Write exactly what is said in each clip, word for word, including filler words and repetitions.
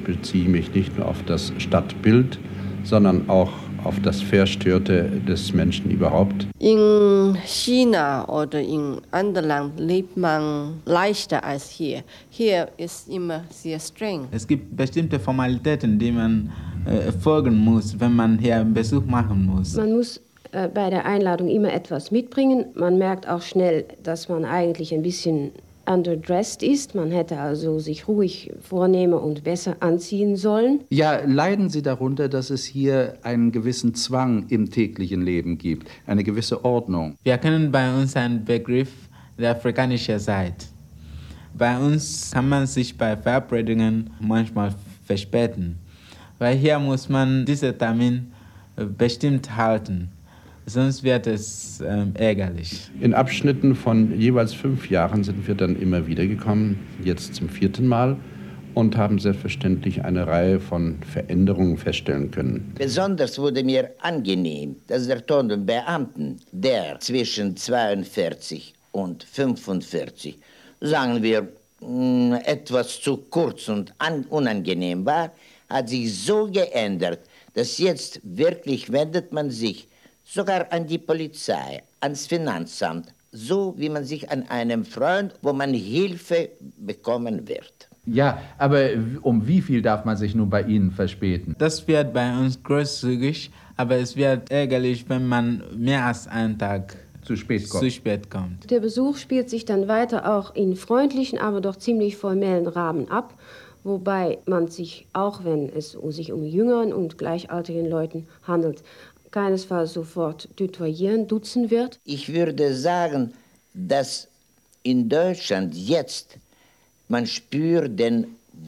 beziehe mich nicht nur auf das Stadtbild, sondern auch auf das Verstörte des Menschen überhaupt. In China oder in anderen Ländern lebt man leichter als hier. Hier ist immer sehr streng. Es gibt bestimmte Formalitäten, die man äh, folgen muss, wenn man hier einen Besuch machen muss. Man muss äh, bei der Einladung immer etwas mitbringen. Man merkt auch schnell, dass man eigentlich ein bisschen underdressed ist. Man hätte also sich ruhig vornehmen und besser anziehen sollen. Ja, leiden Sie darunter, dass es hier einen gewissen Zwang im täglichen Leben gibt, eine gewisse Ordnung? Wir kennen bei uns einen Begriff der afrikanischen Seite. Bei uns kann man sich bei Verabredungen manchmal verspäten, weil hier muss man diesen Termin bestimmt halten. Sonst wird es ähm, ärgerlich. In Abschnitten von jeweils fünf Jahren sind wir dann immer wieder gekommen, jetzt zum vierten Mal, und haben selbstverständlich eine Reihe von Veränderungen feststellen können. Besonders wurde mir angenehm, dass der Ton der Beamten, der zwischen zweiundvierzig und fünfundvierzig, sagen wir, mh, etwas zu kurz und an, unangenehm war, hat sich so geändert, dass jetzt wirklich wendet man sich sogar an die Polizei, ans Finanzamt, so wie man sich an einem Freund, wo man Hilfe bekommen wird. Ja, aber um wie viel darf man sich nun bei Ihnen verspäten? Das wird bei uns großzügig, aber es wird ärgerlich, wenn man mehr als einen Tag zu spät kommt. Zu spät kommt. Der Besuch spielt sich dann weiter auch in freundlichen, aber doch ziemlich formellen Rahmen ab, wobei man sich, auch wenn es sich um jüngeren und gleichaltrigen Leuten handelt, keinesfalls sofort tutoyieren, duzen wird? Ich würde sagen, dass in Deutschland jetzt man spürt den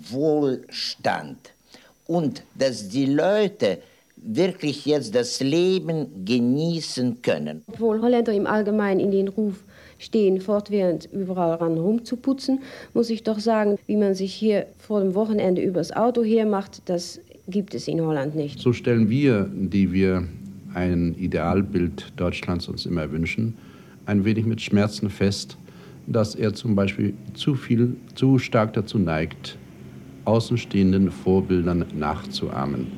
Wohlstand und dass die Leute wirklich jetzt das Leben genießen können. Obwohl Holländer im Allgemeinen in den Ruf stehen, fortwährend überall ran rumzuputzen, muss ich doch sagen, wie man sich hier vor dem Wochenende übers Auto hermacht, das gibt es in Holland nicht. So stellen wir, die wir ein Idealbild Deutschlands uns immer wünschen, ein wenig mit Schmerzen fest, dass er zum Beispiel zu viel, zu stark dazu neigt, außenstehenden Vorbildern nachzuahmen.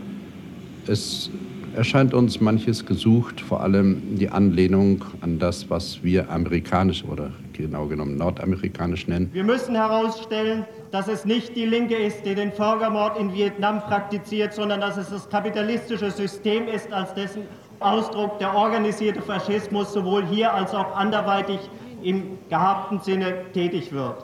Es erscheint uns manches gesucht, vor allem die Anlehnung an das, was wir amerikanisch oder genau genommen nordamerikanisch nennen. Wir müssen herausstellen, dass es nicht die Linke ist, die den Völkermord in Vietnam praktiziert, sondern dass es das kapitalistische System ist, als dessen Ausdruck der organisierte Faschismus sowohl hier als auch anderweitig im gehabten Sinne tätig wird.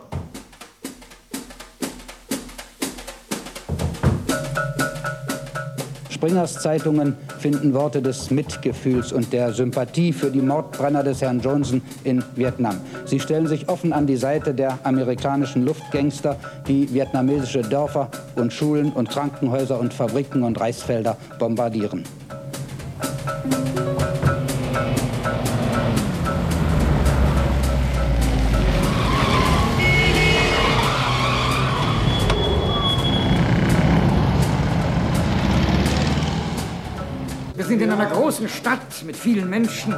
Springers Zeitungen finden Worte des Mitgefühls und der Sympathie für die Mordbrenner des Herrn Johnson in Vietnam. Sie stellen sich offen an die Seite der amerikanischen Luftgangster, die vietnamesische Dörfer und Schulen und Krankenhäuser und Fabriken und Reisfelder bombardieren. Wir sind in einer großen Stadt mit vielen Menschen.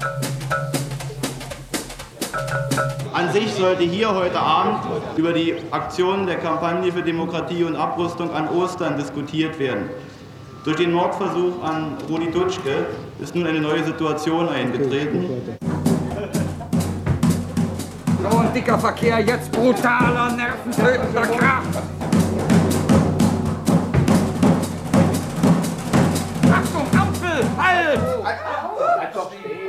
An sich sollte hier heute Abend über die Aktionen der Kampagne für Demokratie und Abrüstung an Ostern diskutiert werden. Durch den Mordversuch an Rudi Dutschke ist nun eine neue Situation eingetreten. So ein dicker Verkehr, jetzt brutaler, nerventötender Kraft. Achtung, Ampel, halt! Bleib doch stehen.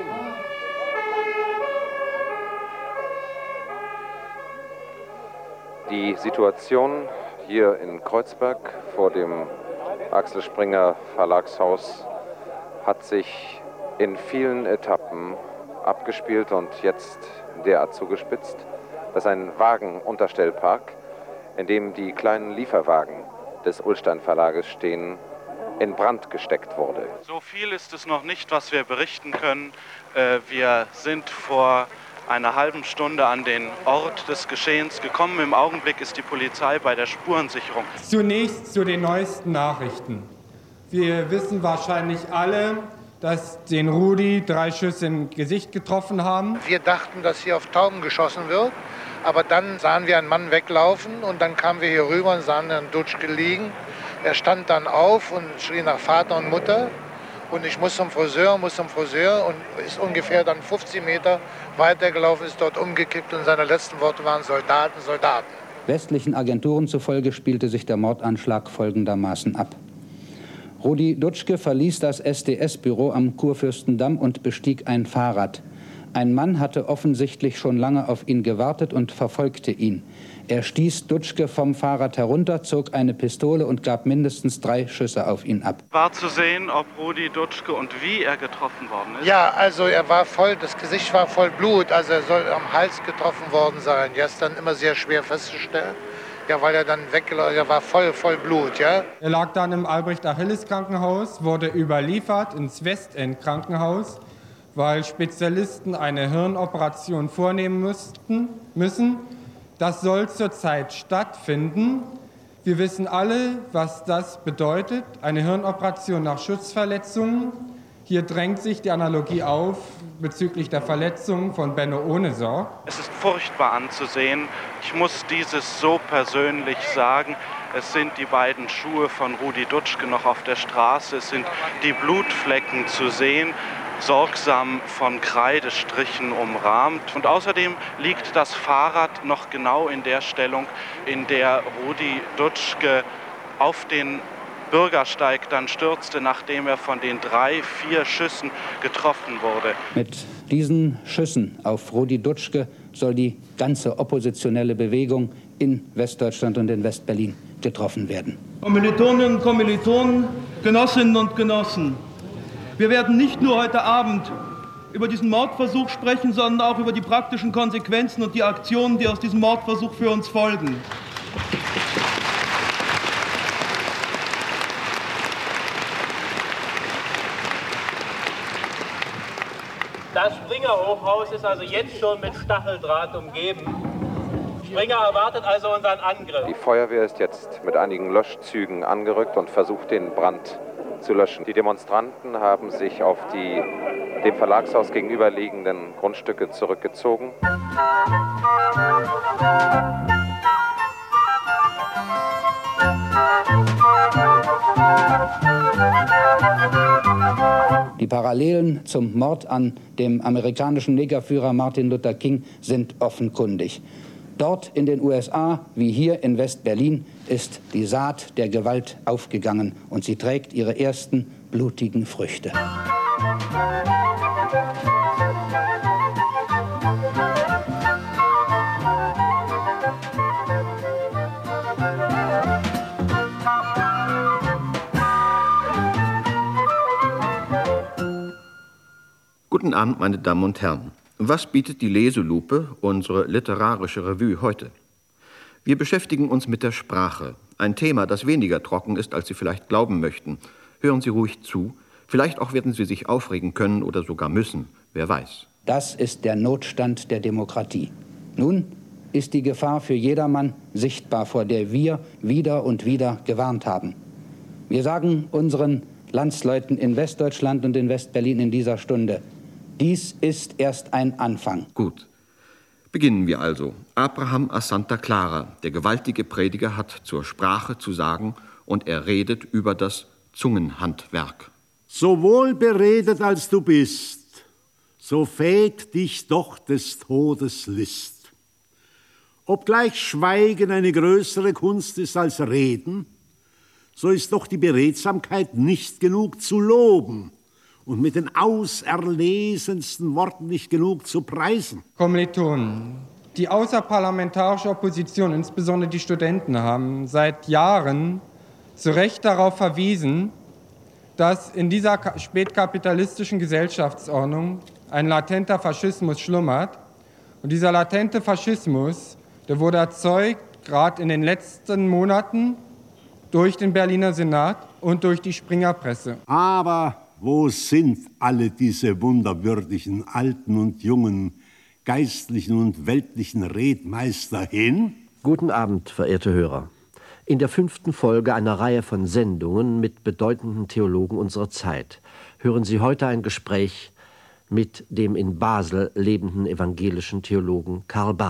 Die Situation hier in Kreuzberg vor dem Axel Springer Verlagshaus hat sich in vielen Etappen abgespielt und jetzt derart zugespitzt, dass ein Wagenunterstellpark, in dem die kleinen Lieferwagen des Ullstein Verlages stehen, in Brand gesteckt wurde. So viel ist es noch nicht, was wir berichten können. Wir sind vor einer halben Stunde an den Ort des Geschehens gekommen. Im Augenblick ist die Polizei bei der Spurensicherung. Zunächst zu den neuesten Nachrichten. Wir wissen wahrscheinlich alle, dass den Rudi drei Schüsse im Gesicht getroffen haben. Wir dachten, dass hier auf Tauben geschossen wird, Aber dann sahen wir einen Mann weglaufen und dann kamen wir hier rüber und sahen Herrn Dutschke liegen. Er stand dann auf und schrie nach Vater und Mutter. Und ich muss zum Friseur, muss zum Friseur und ist ungefähr dann fünfzig Meter weitergelaufen, ist dort umgekippt und seine letzten Worte waren Soldaten, Soldaten. Westlichen Agenturen zufolge spielte sich der Mordanschlag folgendermaßen ab. Rudi Dutschke verließ das S D S-Büro am Kurfürstendamm und bestieg ein Fahrrad. Ein Mann hatte offensichtlich schon lange auf ihn gewartet und verfolgte ihn. Er stieß Dutschke vom Fahrrad herunter, zog eine Pistole und gab mindestens drei Schüsse auf ihn ab. War zu sehen, ob Rudi Dutschke und wie er getroffen worden ist? Ja, also er war voll, das Gesicht war voll Blut, also er soll am Hals getroffen worden sein. Ja, ist dann immer sehr schwer festzustellen. Ja, weil er dann weggelaufen, er war voll, voll Blut, ja. Er lag dann im Albrecht-Achilles-Krankenhaus, wurde überliefert ins Westend-Krankenhaus, weil Spezialisten eine Hirnoperation vornehmen müssten, müssen. Das soll zurzeit stattfinden. Wir wissen alle, was das bedeutet, eine Hirnoperation nach Schussverletzungen. Hier drängt sich die Analogie auf bezüglich der Verletzungen von Benno Ohnesorg. Es ist furchtbar anzusehen. Ich muss dieses so persönlich sagen. Es sind die beiden Schuhe von Rudi Dutschke noch auf der Straße. Es sind die Blutflecken zu sehen, sorgsam von Kreidestrichen umrahmt. Und außerdem liegt das Fahrrad noch genau in der Stellung, in der Rudi Dutschke auf den Bürgersteig dann stürzte, nachdem er von den drei, vier Schüssen getroffen wurde. Mit diesen Schüssen auf Rudi Dutschke soll die ganze oppositionelle Bewegung in Westdeutschland und in Westberlin getroffen werden. Kommilitoninnen und Kommilitonen, Genossinnen und Genossen, wir werden nicht nur heute Abend über diesen Mordversuch sprechen, sondern auch über die praktischen Konsequenzen und die Aktionen, die aus diesem Mordversuch für uns folgen. Das Springer-Hochhaus ist also jetzt schon mit Stacheldraht umgeben. Springer erwartet also unseren Angriff. Die Feuerwehr ist jetzt mit einigen Löschzügen angerückt und versucht, den Brand zu löschen. Die Demonstranten haben sich auf die dem Verlagshaus gegenüberliegenden Grundstücke zurückgezogen. Die Parallelen zum Mord an dem amerikanischen Negerführer Martin Luther King sind offenkundig. Dort in den U S A, wie hier in West-Berlin, ist die Saat der Gewalt aufgegangen und sie trägt ihre ersten blutigen Früchte. Guten Abend, meine Damen und Herren. Was bietet die Leselupe, unsere literarische Revue, heute? Wir beschäftigen uns mit der Sprache. Ein Thema, das weniger trocken ist, als Sie vielleicht glauben möchten. Hören Sie ruhig zu. Vielleicht auch werden Sie sich aufregen können oder sogar müssen. Wer weiß. Das ist der Notstand der Demokratie. Nun ist die Gefahr für jedermann sichtbar, vor der wir wieder und wieder gewarnt haben. Wir sagen unseren Landsleuten in Westdeutschland und in Westberlin in dieser Stunde: Dies ist erst ein Anfang. Gut. Beginnen wir also. Abraham a Santa Clara, der gewaltige Prediger, hat zur Sprache zu sagen und er redet über das Zungenhandwerk. So wohl beredet als du bist, so fähig dich doch des Todes List. Obgleich Schweigen eine größere Kunst ist als Reden, so ist doch die Beredsamkeit nicht genug zu loben und mit den auserlesensten Worten nicht genug zu preisen. Kommilitonen, die außerparlamentarische Opposition, insbesondere die Studenten, haben seit Jahren zu Recht darauf verwiesen, dass in dieser spätkapitalistischen Gesellschaftsordnung ein latenter Faschismus schlummert. Und dieser latente Faschismus, der wurde erzeugt, gerade in den letzten Monaten, durch den Berliner Senat und durch die Springerpresse. Aber wo sind alle diese wunderwürdigen alten und jungen geistlichen und weltlichen Redmeister hin? Guten Abend, verehrte Hörer. In der fünften Folge einer Reihe von Sendungen mit bedeutenden Theologen unserer Zeit hören Sie heute ein Gespräch mit dem in Basel lebenden evangelischen Theologen Karl Barth.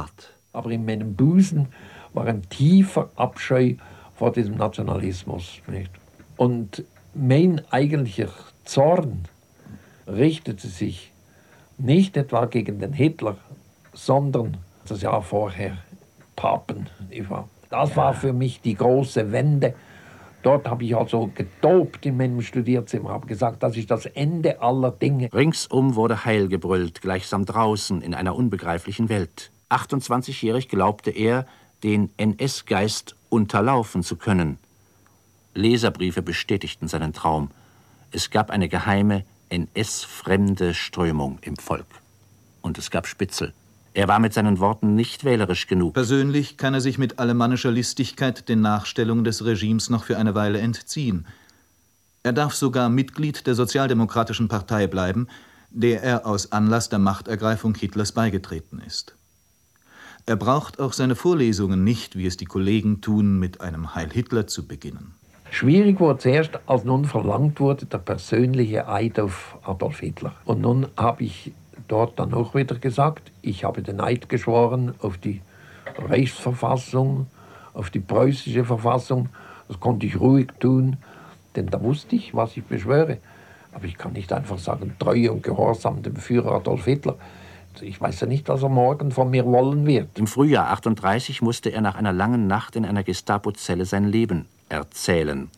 Aber in meinem Busen war ein tiefer Abscheu vor diesem Nationalismus. Nicht? Und mein eigentlicher Zorn richtete sich nicht etwa gegen den Hitler, sondern das Jahr vorher Papen. Das war für mich die große Wende. Dort habe ich also getobt in meinem Studierzimmer, habe gesagt, das ist das Ende aller Dinge. Ringsum wurde Heil gebrüllt, gleichsam draußen in einer unbegreiflichen Welt. achtundzwanzigjährig glaubte er, den N S-Geist unterlaufen zu können. Leserbriefe bestätigten seinen Traum. Es gab eine geheime, N S-fremde Strömung im Volk. Und es gab Spitzel. Er war mit seinen Worten nicht wählerisch genug. Persönlich kann er sich mit alemannischer Listigkeit den Nachstellungen des Regimes noch für eine Weile entziehen. Er darf sogar Mitglied der Sozialdemokratischen Partei bleiben, der er aus Anlass der Machtergreifung Hitlers beigetreten ist. Er braucht auch seine Vorlesungen nicht, wie es die Kollegen tun, mit einem Heil Hitler zu beginnen. Schwierig wurde zuerst, als nun verlangt wurde, der persönliche Eid auf Adolf Hitler. Und nun habe ich dort dann auch wieder gesagt, ich habe den Eid geschworen auf die Reichsverfassung, auf die preußische Verfassung. Das konnte ich ruhig tun, denn da wusste ich, was ich beschwöre. Aber ich kann nicht einfach sagen, Treue und Gehorsam dem Führer Adolf Hitler. Ich weiß ja nicht, was er morgen von mir wollen wird. Im Frühjahr achtunddreißig musste er nach einer langen Nacht in einer Gestapo-Zelle sein Leben erzählen.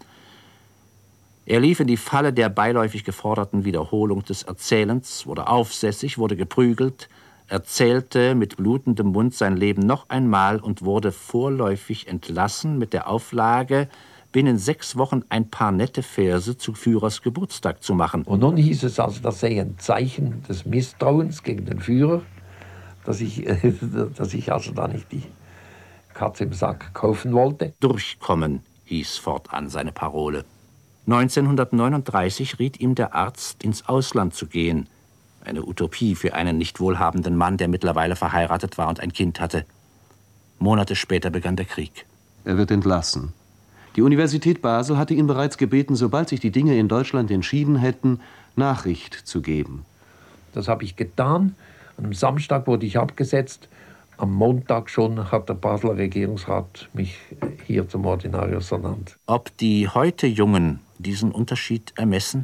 Er lief in die Falle der beiläufig geforderten Wiederholung des Erzählens, wurde aufsässig, wurde geprügelt, erzählte mit blutendem Mund sein Leben noch einmal und wurde vorläufig entlassen mit der Auflage, binnen sechs Wochen ein paar nette Verse zu Führers Geburtstag zu machen. Und nun hieß es also, das sei ein Zeichen des Misstrauens gegen den Führer, dass ich, dass ich also da nicht die Katze im Sack kaufen wollte. Durchkommen hieß fortan seine Parole. neunzehnhundertneununddreißig riet ihm der Arzt, ins Ausland zu gehen. Eine Utopie für einen nicht wohlhabenden Mann, der mittlerweile verheiratet war und ein Kind hatte. Monate später begann der Krieg. Er wird entlassen. Die Universität Basel hatte ihn bereits gebeten, sobald sich die Dinge in Deutschland entschieden hätten, Nachricht zu geben. Das habe ich getan. Am Samstag wurde ich abgesetzt. Am Montag schon hat der Basler Regierungsrat mich hier zum Ordinarius ernannt. Ob die heute Jungen diesen Unterschied ermessen?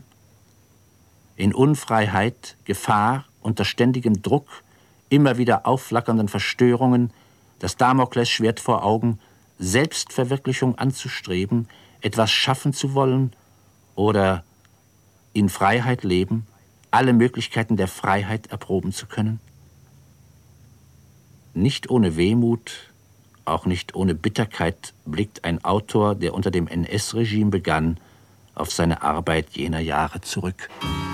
In Unfreiheit, Gefahr, unter ständigem Druck, immer wieder aufflackernden Verstörungen, das Damoklesschwert vor Augen, Selbstverwirklichung anzustreben, etwas schaffen zu wollen oder in Freiheit leben, alle Möglichkeiten der Freiheit erproben zu können? Nicht ohne Wehmut, auch nicht ohne Bitterkeit blickt ein Autor, der unter dem N S-Regime begann, auf seine Arbeit jener Jahre zurück.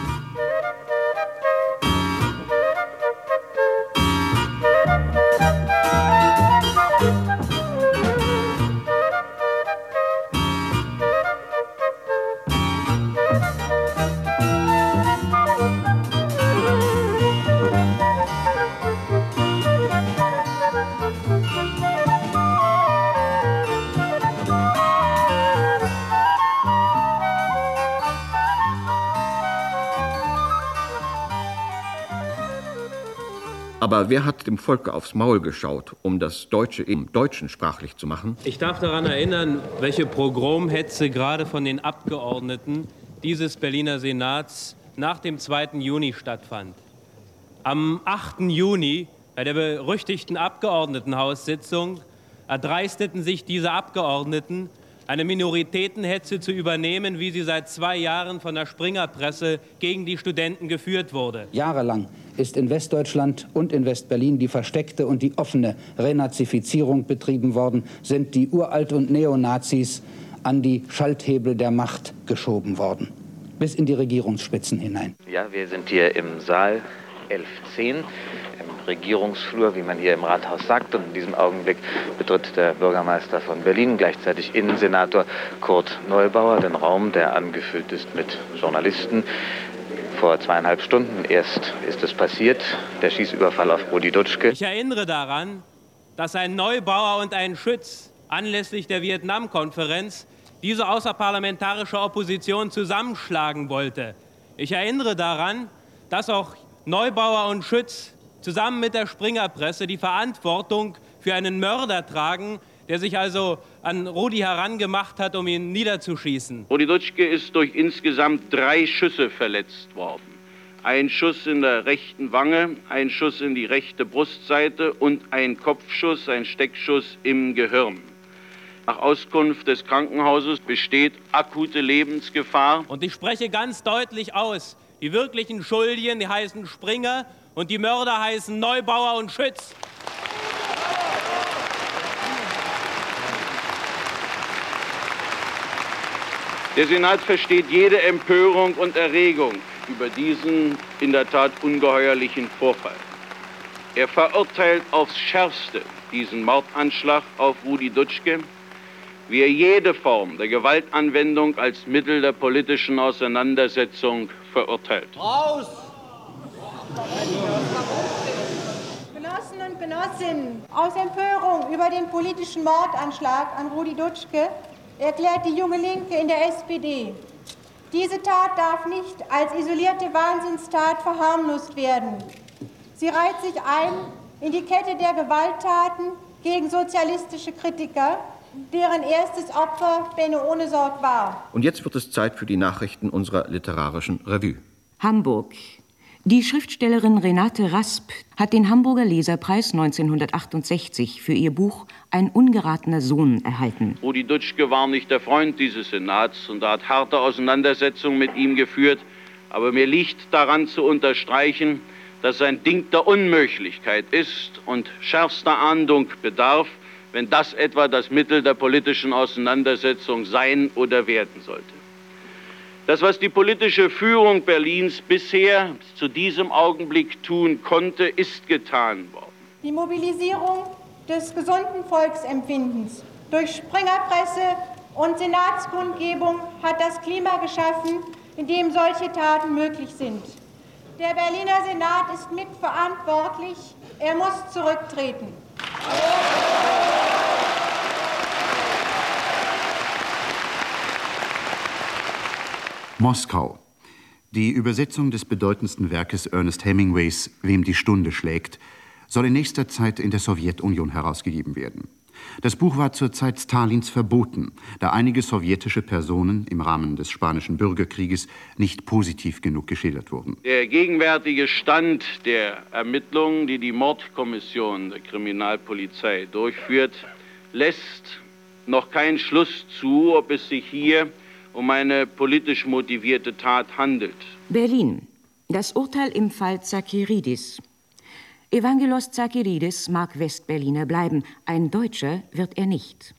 Aber wer hat dem Volke aufs Maul geschaut, um das Deutsche im Deutschen sprachlich zu machen? Ich darf daran erinnern, welche Pogromhetze gerade von den Abgeordneten dieses Berliner Senats nach dem zweiten Juni stattfand. Am achten Juni, bei der berüchtigten Abgeordnetenhaussitzung, erdreisteten sich diese Abgeordneten, eine Minoritätenhetze zu übernehmen, wie sie seit zwei Jahren von der Springerpresse gegen die Studenten geführt wurde. Jahrelang ist in Westdeutschland und in Westberlin die versteckte und die offene Renazifizierung betrieben worden, sind die Uralt- und Neonazis an die Schalthebel der Macht geschoben worden, bis in die Regierungsspitzen hinein. Ja, wir sind hier im Saal elf zehn, im Regierungsflur, wie man hier im Rathaus sagt. Und in diesem Augenblick betritt der Bürgermeister von Berlin, gleichzeitig Innensenator Kurt Neubauer, den Raum, der angefüllt ist mit Journalisten. Vor zweieinhalb Stunden erst ist es passiert, der Schießüberfall auf Rudi Dutschke. Ich erinnere daran, dass ein Neubauer und ein Schütz anlässlich der Vietnam-Konferenz diese außerparlamentarische Opposition zusammenschlagen wollte. Ich erinnere daran, dass auch Neubauer und Schütz zusammen mit der Springerpresse die Verantwortung für einen Mörder tragen, der sich also an Rudi herangemacht hat, um ihn niederzuschießen. Rudi Dutschke ist durch insgesamt drei Schüsse verletzt worden. Ein Schuss in der rechten Wange, ein Schuss in die rechte Brustseite und ein Kopfschuss, ein Steckschuss im Gehirn. Nach Auskunft des Krankenhauses besteht akute Lebensgefahr. Und ich spreche ganz deutlich aus, die wirklichen Schuldigen, die heißen Springer und die Mörder heißen Neubauer und Schütz. Der Senat versteht jede Empörung und Erregung über diesen in der Tat ungeheuerlichen Vorfall. Er verurteilt aufs Schärfste diesen Mordanschlag auf Rudi Dutschke, wie er jede Form der Gewaltanwendung als Mittel der politischen Auseinandersetzung verurteilt. Raus! Genossen und Genossinnen, aus Empörung über den politischen Mordanschlag an Rudi Dutschke erklärt die Junge Linke in der S P D: Diese Tat darf nicht als isolierte Wahnsinnstat verharmlost werden. Sie reiht sich ein in die Kette der Gewalttaten gegen sozialistische Kritiker, deren erstes Opfer Benno Ohnesorg war. Und jetzt wird es Zeit für die Nachrichten unserer literarischen Revue. Hamburg. Die Schriftstellerin Renate Rasp hat den Hamburger Leserpreis neunzehnhundertachtundsechzig für ihr Buch Ein ungeratener Sohn erhalten. Rudi Dutschke war nicht der Freund dieses Senats und hat harte Auseinandersetzungen mit ihm geführt. Aber mir liegt daran zu unterstreichen, dass ein Ding der Unmöglichkeit ist und schärfster Ahndung bedarf, wenn das etwa das Mittel der politischen Auseinandersetzung sein oder werden sollte. Das, was die politische Führung Berlins bisher zu diesem Augenblick tun konnte, ist getan worden. Die Mobilisierung des gesunden Volksempfindens durch Springerpresse und Senatskundgebung hat das Klima geschaffen, in dem solche Taten möglich sind. Der Berliner Senat ist mitverantwortlich. Er muss zurücktreten. Moskau. Die Übersetzung des bedeutendsten Werkes Ernest Hemingways, Wem die Stunde schlägt, soll in nächster Zeit in der Sowjetunion herausgegeben werden. Das Buch war zur Zeit Stalins verboten, da einige sowjetische Personen im Rahmen des Spanischen Bürgerkrieges nicht positiv genug geschildert wurden. Der gegenwärtige Stand der Ermittlungen, die die Mordkommission der Kriminalpolizei durchführt, lässt noch keinen Schluss zu, ob es sich hier um eine politisch motivierte Tat handelt. Berlin. Das Urteil im Fall Zakiridis. Evangelos Zakiridis mag Westberliner bleiben, ein Deutscher wird er nicht.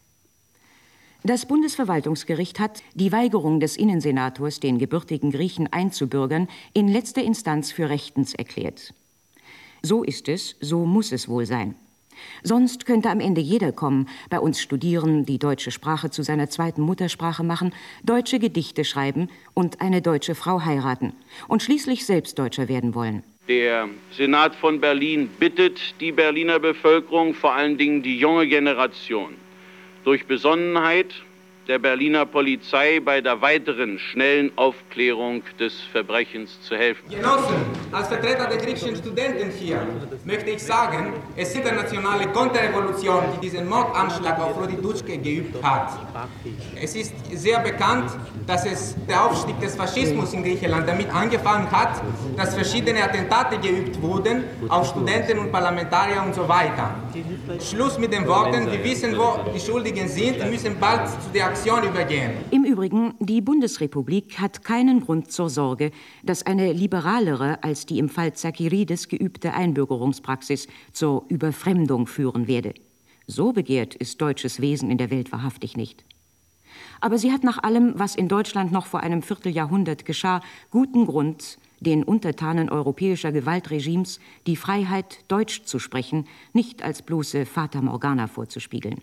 Das Bundesverwaltungsgericht hat die Weigerung des Innensenators, den gebürtigen Griechen einzubürgern, in letzter Instanz für rechtens erklärt. So ist es, so muss es wohl sein. Sonst könnte am Ende jeder kommen, bei uns studieren, die deutsche Sprache zu seiner zweiten Muttersprache machen, deutsche Gedichte schreiben und eine deutsche Frau heiraten und schließlich selbst Deutscher werden wollen. Der Senat von Berlin bittet die Berliner Bevölkerung, vor allen Dingen die junge Generation, durch Besonnenheit der Berliner Polizei bei der weiteren schnellen Aufklärung des Verbrechens zu helfen. Genossen, als Vertreter der griechischen Studenten hier möchte ich sagen, es ist die internationale Konterrevolution, die diesen Mordanschlag auf Rudi Dutschke geübt hat. Es ist sehr bekannt, dass es der Aufstieg des Faschismus in Griechenland damit angefangen hat, dass verschiedene Attentate geübt wurden auf Studenten und Parlamentarier und so weiter. Schluss mit den Worten, wir wissen, wo die Schuldigen sind, wir müssen bald zu der Aktion übergehen. Im Übrigen, die Bundesrepublik hat keinen Grund zur Sorge, dass eine liberalere als die im Fall Zakiridis geübte Einbürgerungspraxis zur Überfremdung führen werde. So begehrt ist deutsches Wesen in der Welt wahrhaftig nicht. Aber sie hat nach allem, was in Deutschland noch vor einem Vierteljahrhundert geschah, guten Grund, den Untertanen europäischer Gewaltregimes die Freiheit, Deutsch zu sprechen, nicht als bloße Fata Morgana vorzuspiegeln.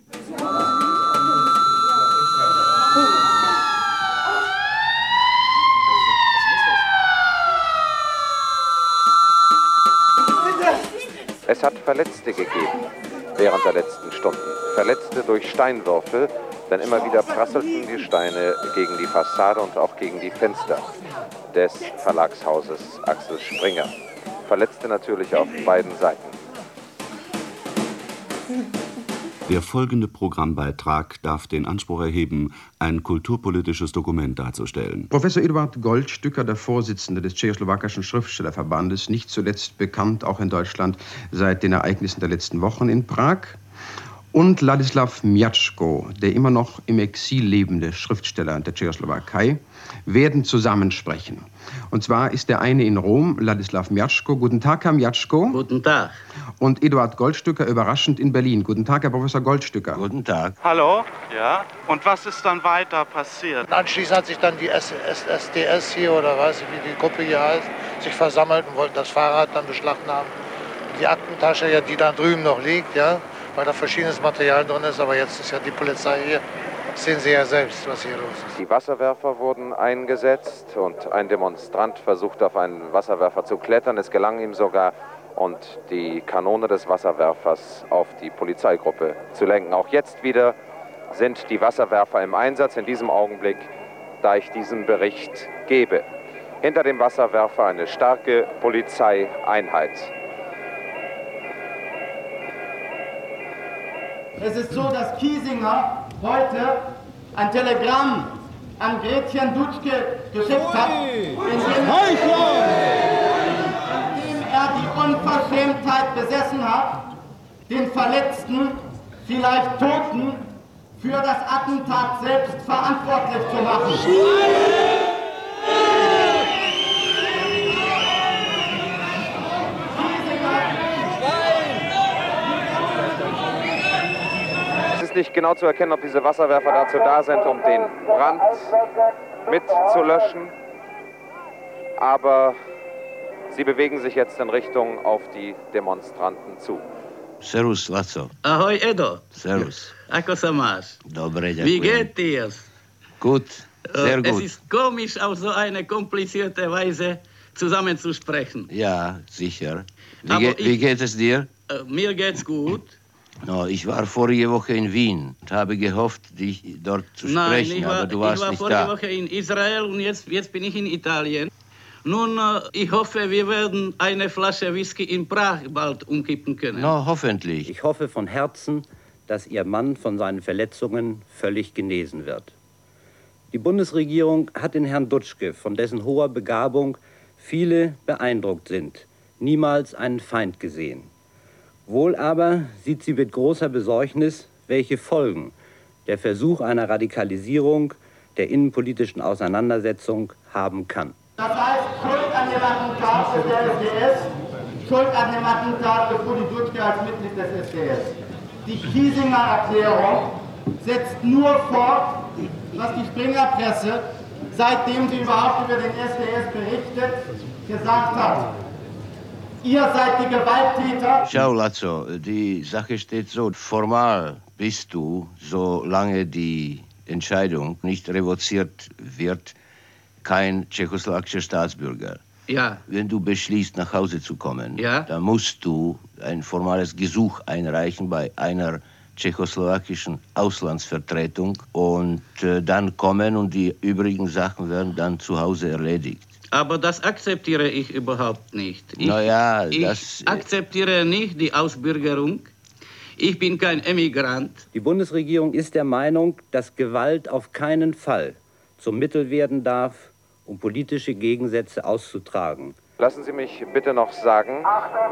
Es hat Verletzte gegeben während der letzten Stunden. Verletzte durch Steinwürfe, denn immer wieder prasselten die Steine gegen die Fassade und auch gegen die Fenster des Verlagshauses Axel Springer. Verletzte natürlich auf beiden Seiten. Der folgende Programmbeitrag darf den Anspruch erheben, ein kulturpolitisches Dokument darzustellen. Professor Eduard Goldstücker, der Vorsitzende des tschechoslowakischen Schriftstellerverbandes, nicht zuletzt bekannt auch in Deutschland seit den Ereignissen der letzten Wochen in Prag. Und Ladislav Mjatschko, der immer noch im Exil lebende Schriftsteller der Tschechoslowakei, werden zusammensprechen. Und zwar ist der eine in Rom, Ladislav Mjatschko. Guten Tag, Herr Mjatschko. Guten Tag. Und Eduard Goldstücker, überraschend in Berlin. Guten Tag, Herr Professor Goldstücker. Guten Tag. Hallo? Ja? Und was ist dann weiter passiert? Anschließend hat sich dann die S D S hier, oder was, wie die Gruppe hier heißt, sich versammelt und wollten das Fahrrad dann beschlagnahmen. Die Aktentasche, ja, die da drüben noch liegt, ja, weil da verschiedenes Material drin ist, aber jetzt ist ja die Polizei hier. Das sehen Sie ja selbst, was hier los ist. Die Wasserwerfer wurden eingesetzt und ein Demonstrant versuchte auf einen Wasserwerfer zu klettern. Es gelang ihm sogar, und die Kanone des Wasserwerfers auf die Polizeigruppe zu lenken. Auch jetzt wieder sind die Wasserwerfer im Einsatz, in diesem Augenblick, da ich diesen Bericht gebe. Hinter dem Wasserwerfer eine starke Polizeieinheit. Es ist so, dass Kiesinger heute ein Telegramm an Gretchen Dutschke geschickt hat, in dem, in dem er die Unverschämtheit besessen hat, den Verletzten, vielleicht Toten, für das Attentat selbst verantwortlich zu machen. Nicht genau zu erkennen, ob diese Wasserwerfer dazu da sind, um den Brand mitzulöschen. Aber sie bewegen sich jetzt in Richtung auf die Demonstranten zu. Servus, Laco. Ahoj, Edo. Servus. Ako sa máš? Dobre, ďakujem. Wie geht dir's? Gut, sehr Es gut. ist komisch, auf so eine komplizierte Weise zusammenzusprechen. Ja, sicher. Wie, Aber ge ich- wie geht es dir? Äh, Mir geht's gut. No, ich war vorige Woche in Wien und habe gehofft, dich dort zu Nein, sprechen, ich war, aber du ich warst war nicht vorige da. Woche in Israel und jetzt, jetzt bin ich in Italien. Nun, äh, ich hoffe, wir werden eine Flasche Whisky in Prag bald umkippen können. No, hoffentlich. Ich hoffe von Herzen, dass Ihr Mann von seinen Verletzungen völlig genesen wird. Die Bundesregierung hat den Herrn Dutschke, von dessen hoher Begabung viele beeindruckt sind, niemals einen Feind gesehen. Wohl aber sieht sie mit großer Besorgnis, welche Folgen der Versuch einer Radikalisierung der innenpolitischen Auseinandersetzung haben kann. Das heißt, Schuld an dem Attentat ist der S D S, Schuld an dem Attentat ist Rudi Dutschke als Mitglied des S D S. Die Kiesinger Erklärung setzt nur fort, was die Springer-Presse, seitdem sie überhaupt über den S D S berichtet, gesagt hat. Ihr seid die Gewalttäter. Schau, Laco, die Sache steht so. Formal bist du, solange die Entscheidung nicht revoziert wird, kein tschechoslowakischer Staatsbürger. Ja. Wenn du beschließt, nach Hause zu kommen, Ja. dann musst du ein formales Gesuch einreichen bei einer tschechoslowakischen Auslandsvertretung und äh, dann kommen und die übrigen Sachen werden dann zu Hause erledigt. Aber das akzeptiere ich überhaupt nicht. Ich, Na ja, ich das- akzeptiere nicht die Ausbürgerung. Ich bin kein Emigrant. Die Bundesregierung ist der Meinung, dass Gewalt auf keinen Fall zum Mittel werden darf, um politische Gegensätze auszutragen. Lassen Sie mich bitte noch sagen,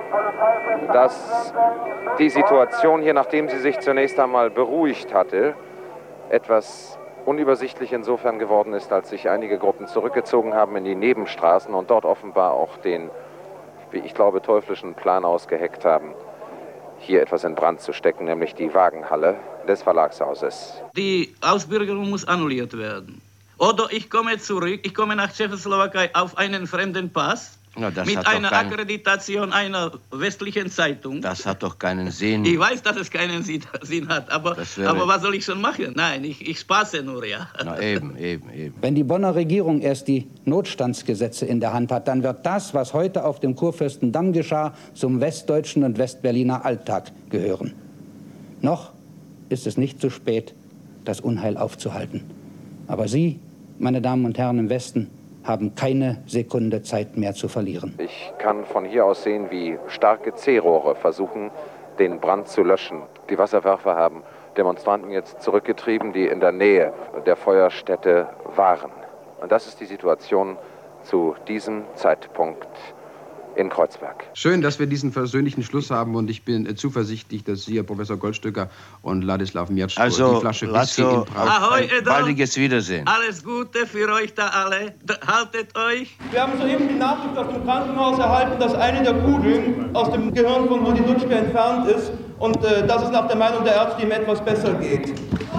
dass die Situation hier, nachdem sie sich zunächst einmal beruhigt hatte, etwas unübersichtlich insofern geworden ist, als sich einige Gruppen zurückgezogen haben in die Nebenstraßen und dort offenbar auch den, wie ich glaube, teuflischen Plan ausgeheckt haben, hier etwas in Brand zu stecken, nämlich die Wagenhalle des Verlagshauses. Die Ausbürgerung muss annulliert werden. Oder ich komme zurück, ich komme nach Tschechoslowakei auf einen fremden Pass. Na, das mit hat doch einer kein- Akkreditation einer westlichen Zeitung. Das hat doch keinen Sinn. Ich weiß, dass es keinen Sinn Sinn hat, aber, Das wäre- aber was soll ich schon machen? Nein, ich, ich spaße nur, ja. Na eben, eben, eben. Wenn die Bonner Regierung erst die Notstandsgesetze in der Hand hat, dann wird das, was heute auf dem Kurfürstendamm geschah, zum westdeutschen und Westberliner Alltag gehören. Noch ist es nicht zu spät, das Unheil aufzuhalten. Aber Sie, meine Damen und Herren im Westen, haben keine Sekunde Zeit mehr zu verlieren. Ich kann von hier aus sehen, wie starke C-Rohre versuchen, den Brand zu löschen. Die Wasserwerfer haben Demonstranten jetzt zurückgetrieben, die in der Nähe der Feuerstätte waren. Und das ist die Situation zu diesem Zeitpunkt in Kreuzberg. Schön, dass wir diesen versöhnlichen Schluss haben und ich bin äh, zuversichtlich, dass Sie, Herr Professor Goldstücker und Ladislav Mjatschko, also, die Flasche Whisky also, in Prag... Ahoi, ein baldiges Wiedersehen. Alles Gute für euch da alle. D haltet euch. Wir haben soeben die Nachricht aus dem Krankenhaus erhalten, dass eine der Kugeln aus dem Gehirn von Rudi Dutschke entfernt ist und äh, dass es nach der Meinung der Ärzte ihm etwas besser geht.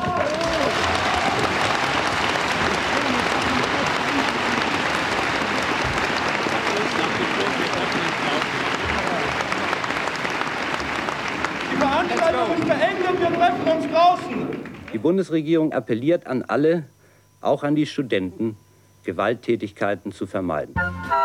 Die Veranstaltung ist beendet, wir treffen uns draußen. Die Bundesregierung appelliert an alle, auch an die Studenten, Gewalttätigkeiten zu vermeiden.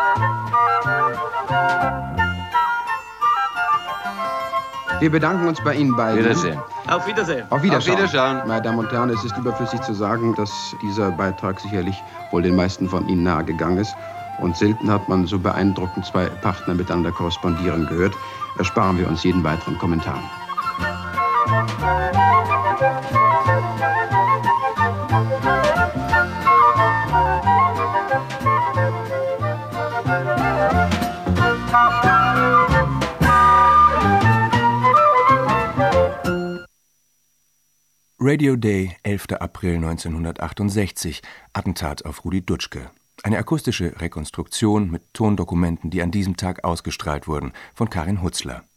Wir bedanken uns bei Ihnen beiden. Wiedersehen. Auf Wiedersehen. Auf Wiedersehen. Auf Wiedersehen. Meine Damen und Herren, es ist überflüssig zu sagen, dass dieser Beitrag sicherlich wohl den meisten von Ihnen nahegegangen ist. Und selten hat man so beeindruckend zwei Partner miteinander korrespondieren gehört. Ersparen wir uns jeden weiteren Kommentar. Radio Day, elfter April neunzehnhundertachtundsechzig, Attentat auf Rudi Dutschke. Eine akustische Rekonstruktion mit Tondokumenten, die an diesem Tag ausgestrahlt wurden, von Karin Hutzler.